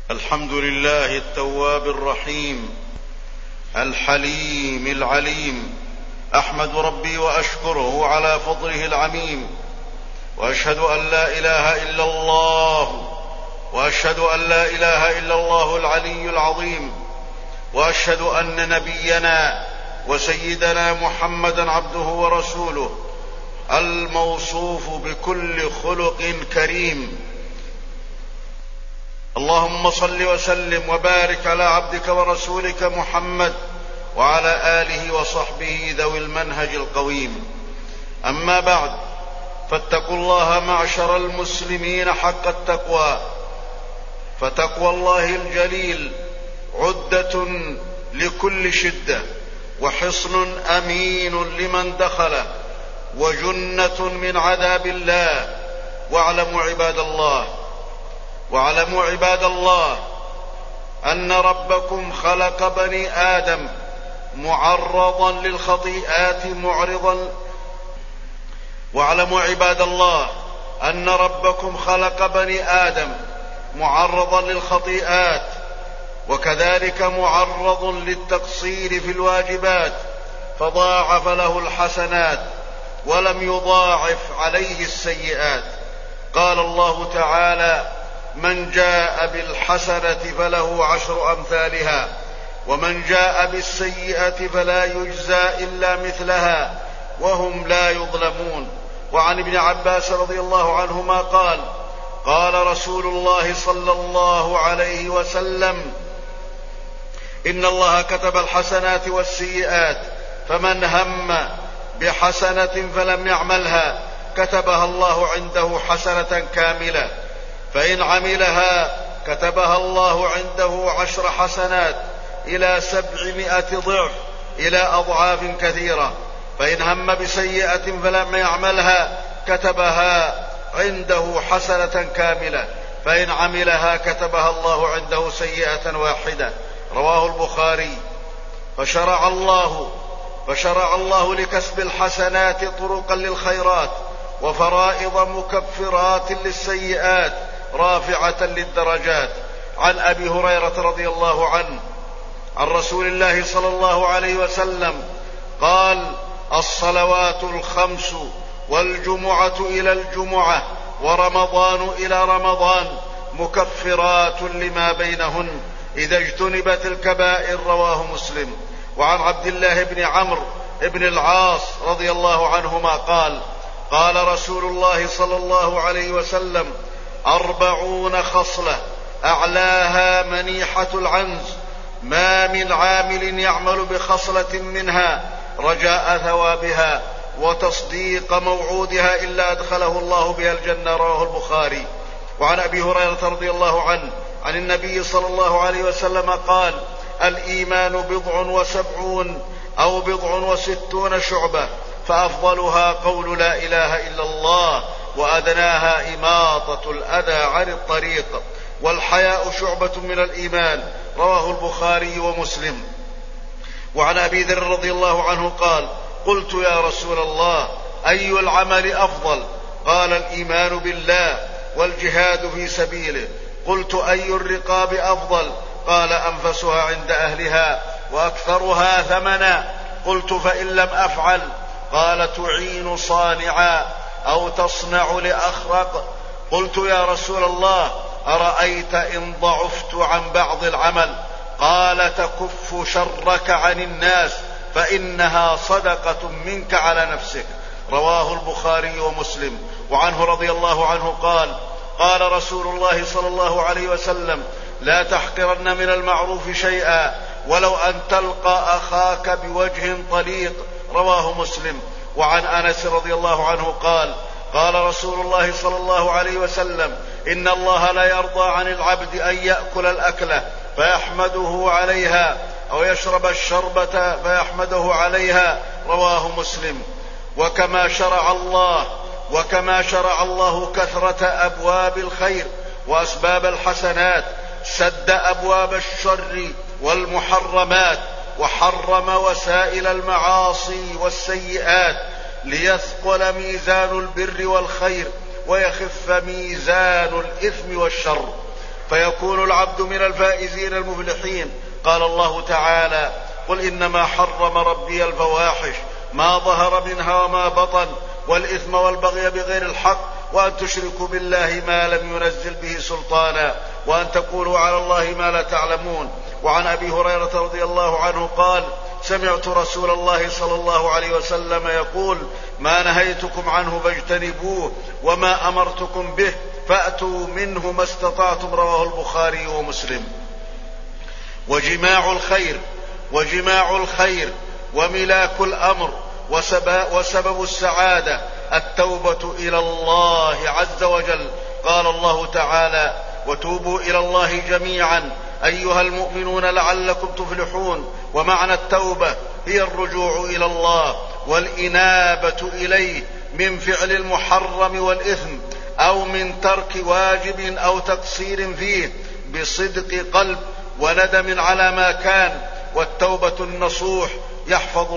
الحمد لله التواب الرحيم الحليم العليم، أحمد ربي وأشكره على فضله العميم، وأشهد أن لا إله إلا الله، وأشهد أن لا إله إلا الله العلي العظيم، وأشهد أن نبينا وسيدنا محمدًا عبده ورسوله الموصوف بكل خلق كريم. اللهم صل وسلم وبارك على عبدك ورسولك محمد وعلى آله وصحبه ذوي المنهج القويم. أما بعد، فاتقوا الله معشر المسلمين حق التقوى، فتقوى الله الجليل عدة لكل شدة، وحصن أمين لمن دخله، وجنة من عذاب الله. واعلموا عباد الله أن ربكم خلق بني آدم معرضا للخطيئات واعلموا عباد الله أن ربكم خلق بني آدم معرضا للخطيئات، وكذلك معرض للتقصير في الواجبات، فضاعف له الحسنات ولم يضاعف عليه السيئات. قال الله تعالى: من جاء بالحسنة فله 10 أمثالها، ومن جاء بالسيئة فلا يجزى إلا مثلها وهم لا يظلمون. وعن ابن عباس رضي الله عنهما قال: قال رسول الله صلى الله عليه وسلم: إن الله كتب الحسنات والسيئات، فمن هم بحسنة فلم يعملها كتبها الله عنده حسنة كاملة، فإن عملها كتبها الله عنده 10 حسنات إلى 700 ضعف، إلى أضعاف كثيرة. فإن هم بسيئة فلم يعملها كتبها عنده حسنة كاملة، فإن عملها كتبها الله عنده سيئة واحدة. رواه البخاري. فشرع الله لكسب الحسنات طرقا للخيرات، وفرائض مكفرات للسيئات رافعة للدرجات. عن أبي هريرة رضي الله عنه عن رسول الله صلى الله عليه وسلم قال: الصلوات الخمس، والجمعة إلى الجمعة، ورمضان إلى رمضان، مكفرات لما بينهن إذا اجتنبت الكبائر. رواه مسلم. وعن عبد الله بن عمرو بن العاص رضي الله عنهما قال: قال رسول الله صلى الله عليه وسلم: 40 خصلة أعلاها منيحة العنز، ما من عامل يعمل بخصلة منها رجاء ثوابها وتصديق موعودها إلا أدخله الله بها الجنة. رواه البخاري. وعن أبي هريرة رضي الله عنه عن النبي صلى الله عليه وسلم قال: الإيمان 70 أو 60 شعبة، فأفضلها قول لا إله إلا الله، وأدناها إماطة الأذى عن الطريق، والحياء شعبة من الإيمان. رواه البخاري ومسلم. وعن أبي ذر رضي الله عنه قال: قلت يا رسول الله، أي العمل أفضل؟ قال: الإيمان بالله والجهاد في سبيله. قلت: أي الرقاب أفضل؟ قال: أنفسها عند أهلها وأكثرها ثمنا. قلت: فإن لم أفعل؟ قال: تعين صانعا أو تصنع لأخرق. قلت: يا رسول الله، أرأيت إن ضعفت عن بعض العمل؟ قال: تكف شرك عن الناس، فإنها صدقة منك على نفسك. رواه البخاري ومسلم. وعنه رضي الله عنه قال: قال رسول الله صلى الله عليه وسلم: لا تحقرن من المعروف شيئا ولو أن تلقى أخاك بوجه طليق. رواه مسلم. وعن أنس رضي الله عنه قال: قال رسول الله صلى الله عليه وسلم: إن الله لا يرضى عن العبد أن يأكل الأكلة فيحمده عليها، أو يشرب الشربة فيحمده عليها. رواه مسلم. وكما شرع الله كثرة أبواب الخير وأسباب الحسنات، سد أبواب الشر والمحرمات، وحرم وسائل المعاصي والسيئات، ليثقل ميزان البر والخير ويخف ميزان الإثم والشر. فيكون العبد من الفائزين المفلحين. قال الله تعالى: قل إنما حرم ربي الفواحش ما ظهر منها وما بطن والإثم والبغي بغير الحق وأن تشركوا بالله ما لم ينزل به سلطانا وأن تقولوا على الله ما لا تعلمون. وعن أبي هريرة رضي الله عنه قال: سمعت رسول الله صلى الله عليه وسلم يقول: ما نهيتكم عنه فاجتنبوه وما أمرتكم به فأتوا منه ما استطعتم. رواه البخاري ومسلم. وجماع الخير وملاك الأمر وسبب السعادة التوبة إلى الله عز وجل. قال الله تعالى: وتوبوا إلى الله جميعا أيها المؤمنون لعلكم تفلحون. ومعنى التوبة هي الرجوع إلى الله والإنابة إليه من فعل المحرم والإثم أو من ترك واجب أو تقصير فيه بصدق قلب وندم على ما كان. والتوبة النصوح يحفظ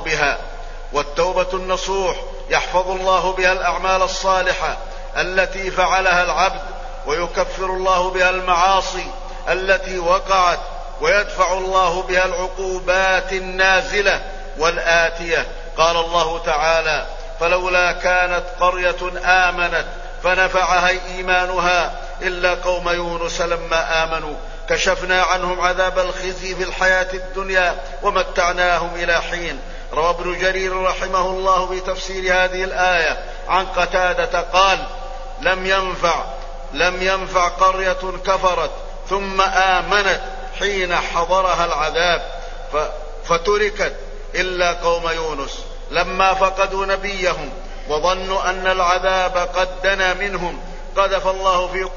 الله بها الأعمال الصالحة التي فعلها العبد ويكفر الله بها المعاصي التي وقعت ويدفع الله بها العقوبات النازلة والآتية. قال الله تعالى: فلولا كانت قرية آمنت فنفعها إيمانها إلا قوم يونس لما آمنوا كشفنا عنهم عذاب الخزي في الحياة الدنيا ومتعناهم إلى حين. روى ابن جرير رحمه الله في تفسير هذه الآية عن قتادة قال: لم ينفع قرية كفرت ثم آمنت حين حضرها العذاب فتركت إلا قوم يونس لما فقدوا نبيهم وظنوا أن العذاب قد دنا منهم قذف الله في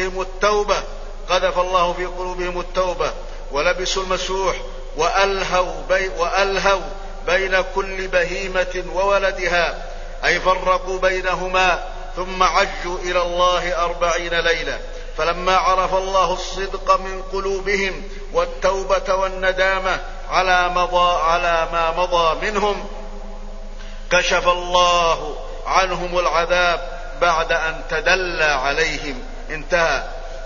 قلوبهم التوبة ولبسوا المسوح وألهوا بين كل بهيمة وولدها، أي فرقوا بينهما ثم عجوا إلى الله 40 ليلة. فلما عرف الله الصدق من قلوبهم والتوبة والندامة على ما مضى منهم كشف الله عنهم العذاب بعد أن تدلى عليهم. انتهى.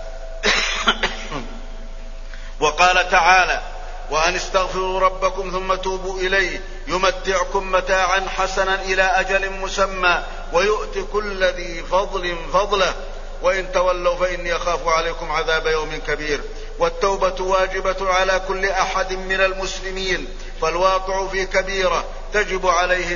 وقال تعالى: وأن استغفروا ربكم ثم توبوا إليه يمتعكم متاعا حسنا إلى أجل مسمى ويؤتي كل ذي فضل فضله وإن تولوا فإني أخاف عليكم عذاب يوم كبير. والتوبة واجبة على كل أحد من المسلمين، فالواقع في كبيرة تجب عليه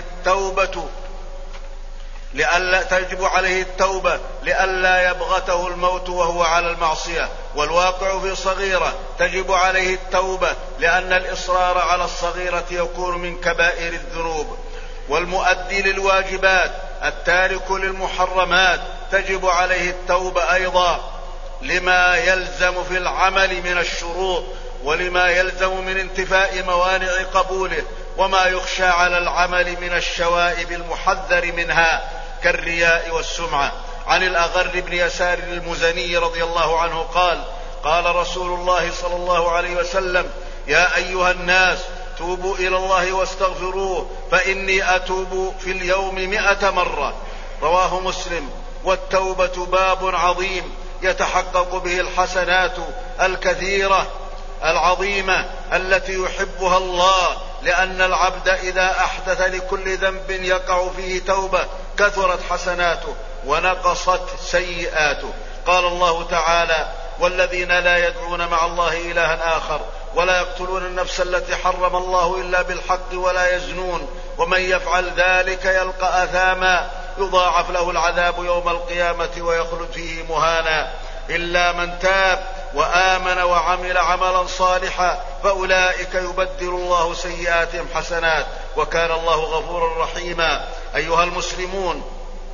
التوبة لئلا يبغته الموت وهو على المعصية، والواقع في صغيرة تجب عليه التوبة لأن الإصرار على الصغيرة يكون من كبائر الذنوب. والمؤدي للواجبات التارك للمحرمات تجب عليه التوبة أيضا لما يلزم في العمل من الشروط ولما يلزم من انتفاء موانع قبوله وما يخشى على العمل من الشوائب المحذر منها كالرياء والسمعة. عن الأغر بن يسار المزني رضي الله عنه قال: قال رسول الله صلى الله عليه وسلم: يا أيها الناس توبوا إلى الله واستغفروه فإني أتوب في اليوم 100 مرة. رواه مسلم. والتوبة باب عظيم يتحقق به الحسنات الكثيرة العظيمة التي يحبها الله، لأن العبد إذا أحدث لكل ذنب يقع فيه توبة كثرت حسناته ونقصت سيئاته. قال الله تعالى: والذين لا يدعون مع الله إلها آخر ولا يقتلون النفس التي حرم الله إلا بالحق ولا يزنون ومن يفعل ذلك يلقى أثاما يضاعف له العذاب يوم القيامة ويخلد فيه مهانا إلا من تاب وآمن وعمل عملا صالحا فأولئك يبدل الله سيئاتهم حسنات وكان الله غفورا رحيما. أيها المسلمون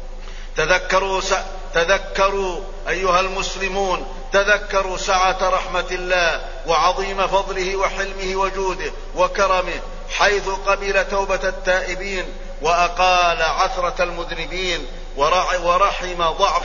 تذكروا سعة رحمة الله وعظيم فضله وحلمه وجوده وكرمه، حيث قبل توبة التائبين وأقال عثرة المذنبين ورحم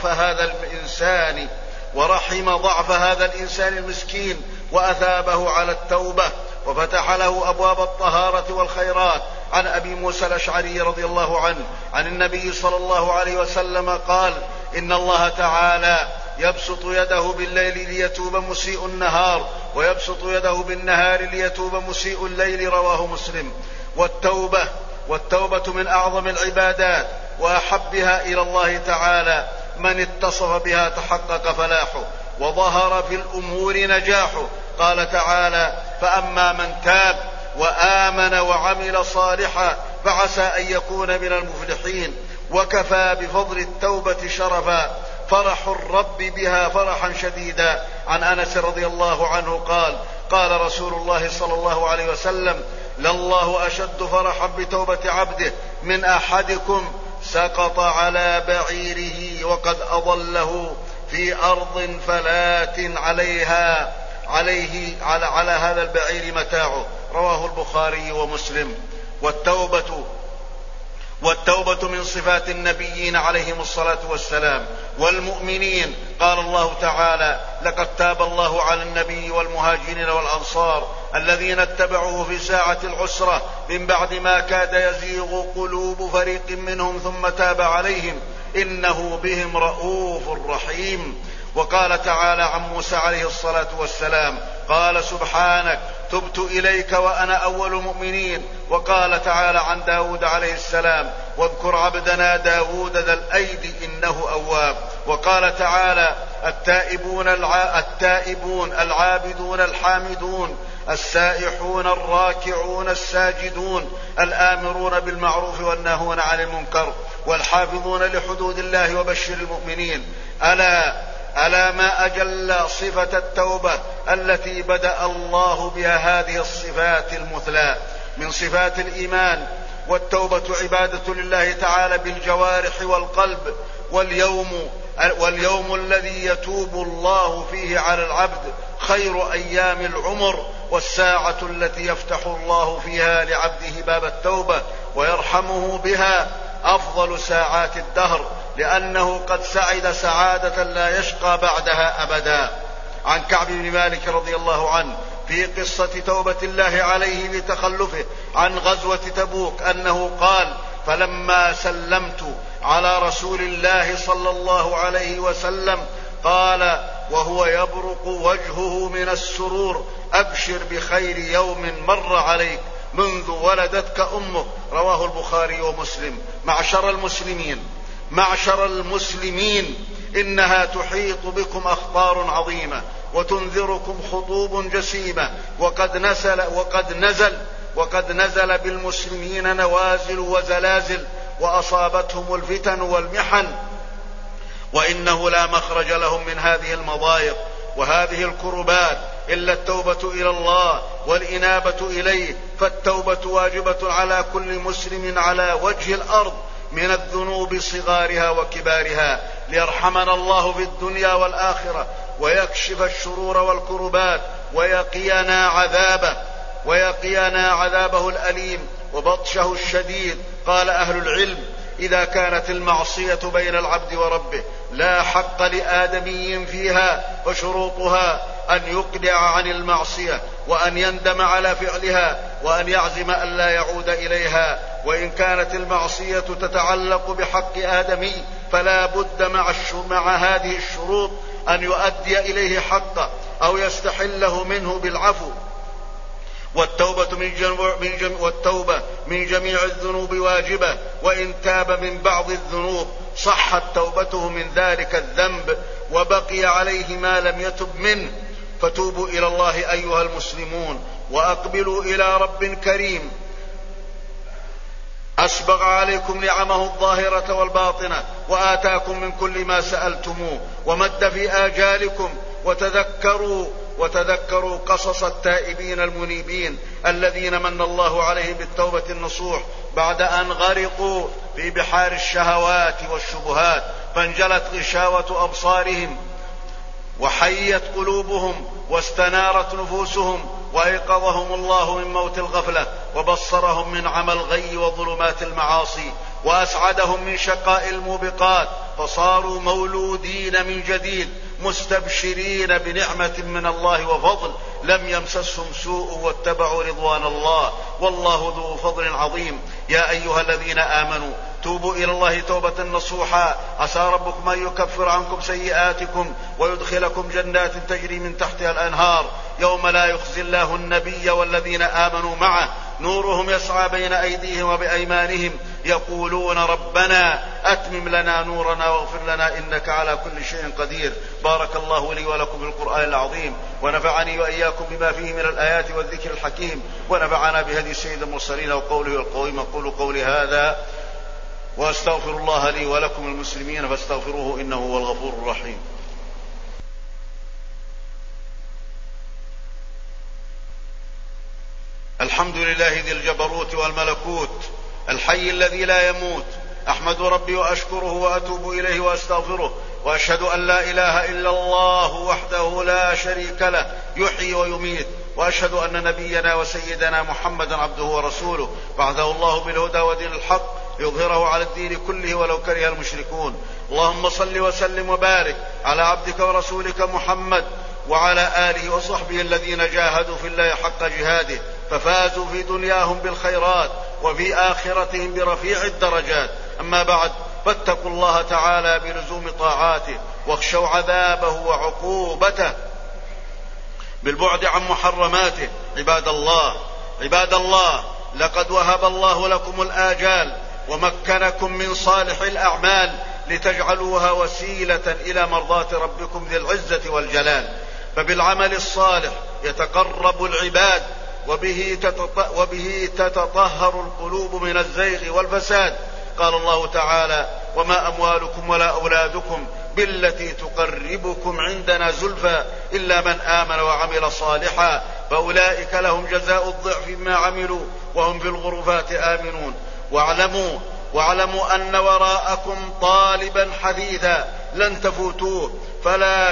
ضعف هذا الإنسان المسكين وأثابه على التوبة وفتح له أبواب الطهارة والخيرات. عن أبي موسى الأشعري رضي الله عنه عن النبي صلى الله عليه وسلم قال: إن الله تعالى يبسط يده بالليل ليتوب مسيء النهار، ويبسط يده بالنهار ليتوب مسيء الليل. رواه مسلم. والتوبة من أعظم العبادات وأحبها إلى الله تعالى. من اتصف بها تحقق فلاحه وظهر في الأمور نجاحه. قال تعالى: فأما من تاب وآمن وعمل صالحا فعسى أن يكون من المفلحين. وكفى بفضل التوبة شرفا، فرح الرب بها فرحا شديدا. عن أنس رضي الله عنه قال: قال رسول الله صلى الله عليه وسلم: لله أشد فرحا بتوبة عبده من أحدكم سقط على بعيره وقد أضله في أرض فلات على هذا البعير متاعه. رواه البخاري ومسلم. والتوبة من صفات النبيين عليهم الصلاة والسلام والمؤمنين. قال الله تعالى: لقد تاب الله على النبي والمهاجرين والأنصار الذين اتبعوه في ساعة العسرة من بعد ما كاد يزيغ قلوب فريق منهم ثم تاب عليهم إنه بهم رؤوف رحيم. وقال تعالى عن موسى عليه الصلاة والسلام: قال سبحانك تبت إليك وأنا أول المؤمنين. وقال تعالى عن داود عليه السلام: واذكر عبدنا داود ذا الأيد إنه أواب. وقال تعالى: التائبون العابدون الحامدون السائحون الراكعون الساجدون الآمرون بالمعروف والناهون عن المنكر والحافظون لحدود الله وبشر المؤمنين. ألا ما أجل صفة التوبة التي بدأ الله بها هذه الصفات المثلى من صفات الإيمان. والتوبة عبادة لله تعالى بالجوارح والقلب. واليوم الذي يتوب الله فيه على العبد خير أيام العمر، والساعة التي يفتح الله فيها لعبده باب التوبة ويرحمه بها أفضل ساعات الدهر، لأنه قد سعد سعادة لا يشقى بعدها أبدا. عن كعب بن مالك رضي الله عنه في قصة توبة الله عليه بتخلفه عن غزوة تبوك أنه قال: فلما سلمت على رسول الله صلى الله عليه وسلم قال وهو يبرق وجهه من السرور: أبشر بخير يوم مر عليك منذ ولدتك أمك. رواه البخاري ومسلم. معشر المسلمين إنها تحيط بكم أخطار عظيمة وتنذركم خطوب جسيمة، وقد نزل بالمسلمين نوازل وزلازل، وأصابتهم الفتن والمحن، وإنه لا مخرج لهم من هذه المضايق وهذه الكربات إلا التوبة إلى الله والإنابة إليه. فالتوبة واجبة على كل مسلم على وجه الأرض من الذنوب صغارها وكبارها، ليرحمنا الله في الدنيا والآخرة ويكشف الشرور والكربات ويقينا عذابه الأليم وبطشه الشديد. قال أهل العلم: إذا كانت المعصية بين العبد وربه لا حق لآدمي فيها فشروطها أن يقلع عن المعصية وأن يندم على فعلها وأن يعزم أن لا يعود إليها. وإن كانت المعصية تتعلق بحق آدمي فلا بد مع هذه الشروط أن يؤدي إليه حقه أو يستحله منه بالعفو. والتوبة من جميع الذنوب واجبة، وإن تاب من بعض الذنوب صحت توبته من ذلك الذنب وبقي عليه ما لم يتب منه. فتوبوا إلى الله أيها المسلمون وأقبلوا إلى رب كريم أسبغ عليكم نعمه الظاهرة والباطنة وآتاكم من كل ما سألتموه ومد في آجالكم. وتذكروا قصص التائبين المنيبين الذين من الله عليهم بالتوبة النصوح بعد أن غرقوا في بحار الشهوات والشبهات، فانجلت غشاوة أبصارهم وحيت قلوبهم واستنارت نفوسهم، وأيقظهم الله من موت الغفلة وبصرهم من عمى الغي وظلمات المعاصي، وأسعدهم من شقاء الموبقات، فصاروا مولودين من جديد مستبشرين بنعمة من الله وفضل لم يمسسهم سوء واتبعوا رضوان الله والله ذو فضل عظيم. يا أيها الذين آمنوا توبوا إلى الله توبة نصوحا عسى ربكم أن يكفر عنكم سيئاتكم ويدخلكم جنات تجري من تحتها الأنهار يوم لا يخزي الله النبي والذين آمنوا معه نورهم يسعى بين أيديهم وبأيمانهم يقولون ربنا أتمم لنا نورنا واغفر لنا إنك على كل شيء قدير. بارك الله لي ولكم بالقرآن العظيم ونفعني وإياكم بما فيه من الآيات والذكر الحكيم ونفعنا بهدي السيد المرسلين وقوله القويم. أقول قولي هذا وأستغفر الله لي ولكم المسلمين فاستغفروه إنه هو الغفور الرحيم. الحمد لله ذي الجبروت والملكوت الحي الذي لا يموت، أحمد ربي وأشكره وأتوب إليه وأستغفره، وأشهد أن لا إله إلا الله وحده لا شريك له يحيي ويميت، وأشهد أن نبينا وسيدنا محمدا عبده ورسوله بعثه الله بالهدى ودين الحق يظهره على الدين كله ولو كره المشركون. اللهم صل وسلم وبارك على عبدك ورسولك محمد وعلى آله وصحبه الذين جاهدوا في الله حق جهاده ففازوا في دنياهم بالخيرات وفي آخرتهم برفيع الدرجات. أما بعد، فاتقوا الله تعالى بلزوم طاعاته واخشوا عذابه وعقوبته بالبعد عن محرماته. عباد الله لقد وهب الله لكم الآجال ومكنكم من صالح الأعمال لتجعلوها وسيلة إلى مرضاة ربكم ذي العزة والجلال، فبالعمل الصالح يتقرب العباد وبه تتطهر القلوب من الزيغ والفساد. قال الله تعالى: وما أموالكم ولا أولادكم بالتي تقربكم عندنا زلفى إلا من آمن وعمل صالحا فأولئك لهم جزاء الضعف ما عملوا وهم في الغرفات آمنون. واعلموا أن وراءكم طالبا حديثا لن تفوتوه فلا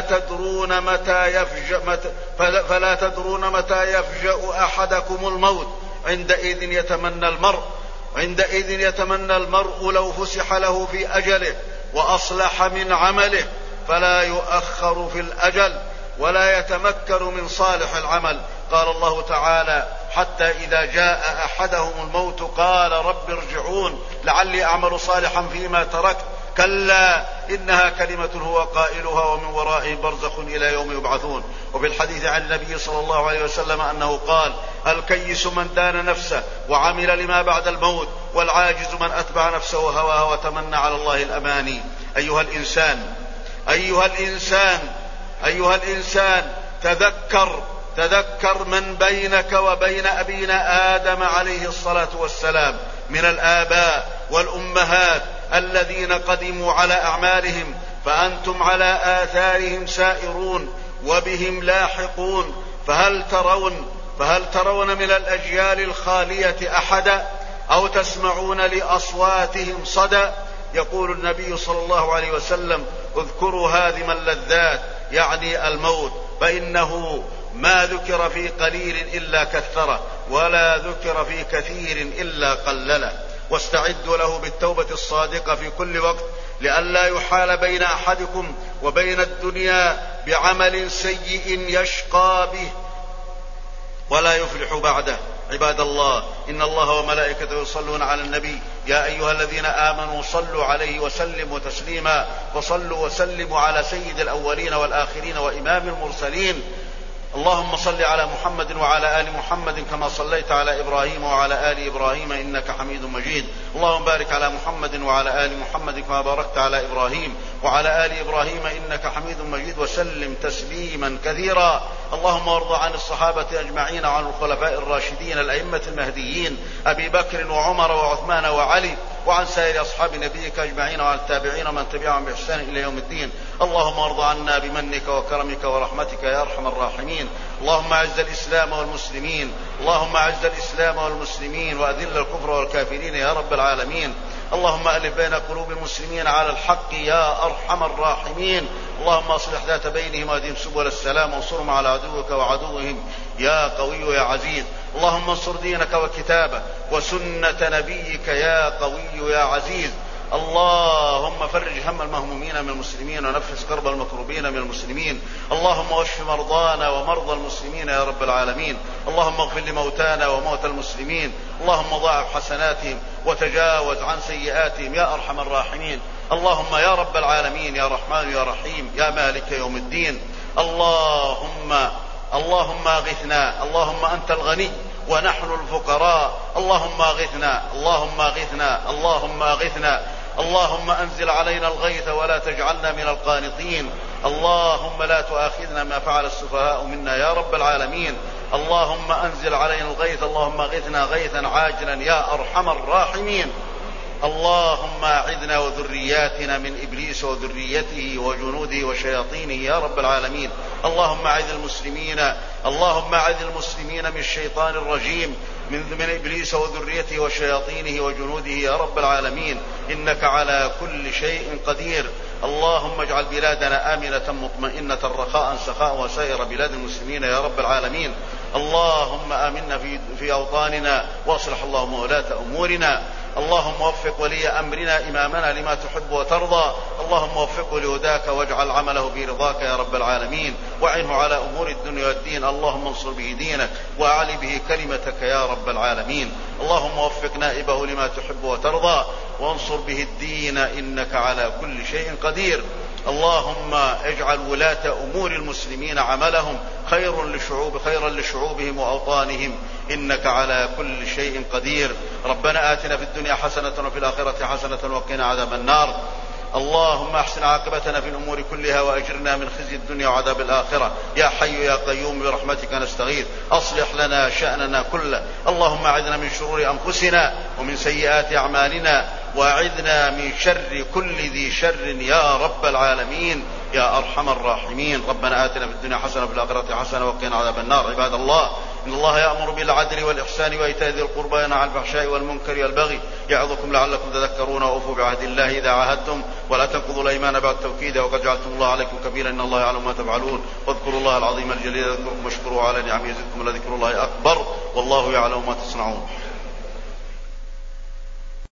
تدرون متى يفجأ أحدكم الموت عندئذ يتمنى المرء لو فسح له في أجله وأصلح من عمله فلا يؤخر في الأجل ولا يتمكن من صالح العمل. قال الله تعالى: حتى إذا جاء أحدهم الموت قال رب ارجعون لعلي أعمل صالحا فيما تركت كلا إنها كلمة هو قائلها ومن ورائهم برزخ إلى يوم يبعثون. وفي الحديث عن النبي صلى الله عليه وسلم أنه قال: الكيس من دان نفسه وعمل لما بعد الموت، والعاجز من أتبع نفسه هواها وتمنى على الله الأماني. أيها الإنسان تذكر من بينك وبين أبينا آدم عليه الصلاة والسلام من الآباء والأمهات الذين قدموا على أعمالهم، فأنتم على آثارهم سائرون وبهم لاحقون. فهل ترون من الأجيال الخالية أحدا أو تسمعون لأصواتهم صدى؟ يقول النبي صلى الله عليه وسلم: اذكروا هادم اللذات، يعني الموت، فإنه ما ذكر في قليل إلا كثره ولا ذكر في كثير إلا قلله. واستعدوا له بالتوبة الصادقة في كل وقت لئلا يحال بين أحدكم وبين الدنيا بعمل سيء يشقى به ولا يفلح بعده. عباد الله، إن الله وملائكته يصلون على النبي يا أيها الذين آمنوا صلوا عليه وسلموا تسليما، وصلوا وسلموا على سيد الأولين والآخرين وإمام المرسلين. اللهم صل على محمد وعلى آل محمد كما صليت على إبراهيم وعلى آل إبراهيم إنك حميد مجيد. اللهم بارك على محمد وعلى آل محمد كما باركت على إبراهيم وعلى آل إبراهيم إنك حميد مجيد، وسلم تسليما كثيرا. اللهم وارض عن الصحابة أجمعين وعن الخلفاء الراشدين الأئمة المهديين أبي بكر وعمر وعثمان وعلي، وعن سائر أصحاب نبيك أجمعين وعن التابعين ومن تبعهم بإحسان إلى يوم الدين. اللهم ارض عنا بمنك وكرمك ورحمتك يا أرحم الراحمين. اللهم أعز الإسلام والمسلمين وأذل الكفر والكافرين يا رب العالمين. اللهم ألف بين قلوب المسلمين على الحق يا أرحم الراحمين. اللهم أصلح ذات بينهم واهدهم سبل السلام وانصرهم على عدوك وعدوهم يا قوي يا عزيز. اللهم انصر دينك وكتابك وسنة نبيك يا قوي يا عزيز. اللهم فرج هم المهمومين من المسلمين ونفس كرب المكروبين من المسلمين. اللهم واشف مرضانا ومرضى المسلمين يا رب العالمين. اللهم اغفر لموتانا وموتى المسلمين. اللهم ضاعف حسناتهم وتجاوز عن سيئاتهم يا أرحم الراحمين. اللهم يا رب العالمين يا رحمن يا رحيم يا مالك يوم الدين، اللهم اغثنا. اللهم أنت الغني ونحن الفقراء. اللهم اغثنا، اللهم اغثنا، اللهم اغثنا. اللهم أنزل علينا الغيث ولا تجعلنا من القانطين. اللهم لا تؤاخذنا ما فعل السفهاء منا يا رب العالمين. اللهم أنزل علينا الغيث. اللهم اغثنا غيثا عاجلا يا أرحم الراحمين. اللهم أعذنا وذرياتنا من إبليس وذريته وجنوده وشياطينه يا رب العالمين. اللهم أعذ المسلمين من الشيطان الرجيم، من إبليس وذريته وشياطينه وجنوده يا رب العالمين، إنك على كل شيء قدير. اللهم اجعل بلادنا آمنة مطمئنة رخاء سخاء وسائر بلاد المسلمين يا رب العالمين. اللهم آمنا في أوطاننا واصلح اللهم ولاة أمورنا. اللهم وفق ولي أمرنا إمامنا لما تحب وترضى. اللهم وفقه لهداك واجعل عمله برضاك يا رب العالمين، وعنه على أمور الدنيا والدين. اللهم انصر به دينك وأعل به كلمتك يا رب العالمين. اللهم وفق نائبه لما تحب وترضى وانصر به الدين، إنك على كل شيء قدير. اللهم اجعل ولاة أمور المسلمين عملهم خيرا لشعوبهم وأوطانهم، إنك على كل شيء قدير. ربنا آتنا في الدنيا حسنة وفي الآخرة حسنة وقنا عذاب النار. اللهم احسن عاقبتنا في الأمور كلها وأجرنا من خزي الدنيا وعذاب الآخرة. يا حي يا قيوم برحمتك نستغيث، أصلح لنا شأننا كله. اللهم أعذنا من شرور أنفسنا ومن سيئات أعمالنا، وأعذنا من شر كل ذي شر يا رب العالمين يا أرحم الراحمين. ربنا آتنا في الدنيا حسنة وفي الآخرة حسنة وقنا عذاب النار. عباد الله، إن الله يأمر بالعدل والإحسان وإيتاء ذي القربى وينهى عن الفحشاء والمنكر والبغي يعظكم لعلكم تذكرون. وأوفوا بعهد الله إذا عاهدتم ولا تنقضوا الأيمان بعد توكيدها وقد جعلتم الله عليكم كبيرا إن الله يعلم ما تفعلون. واذكروا الله العظيم الجليل يذكركم واشكروه على نعمه يزدكم ولذكر الله أكبر والله يعلم ما تصنعون.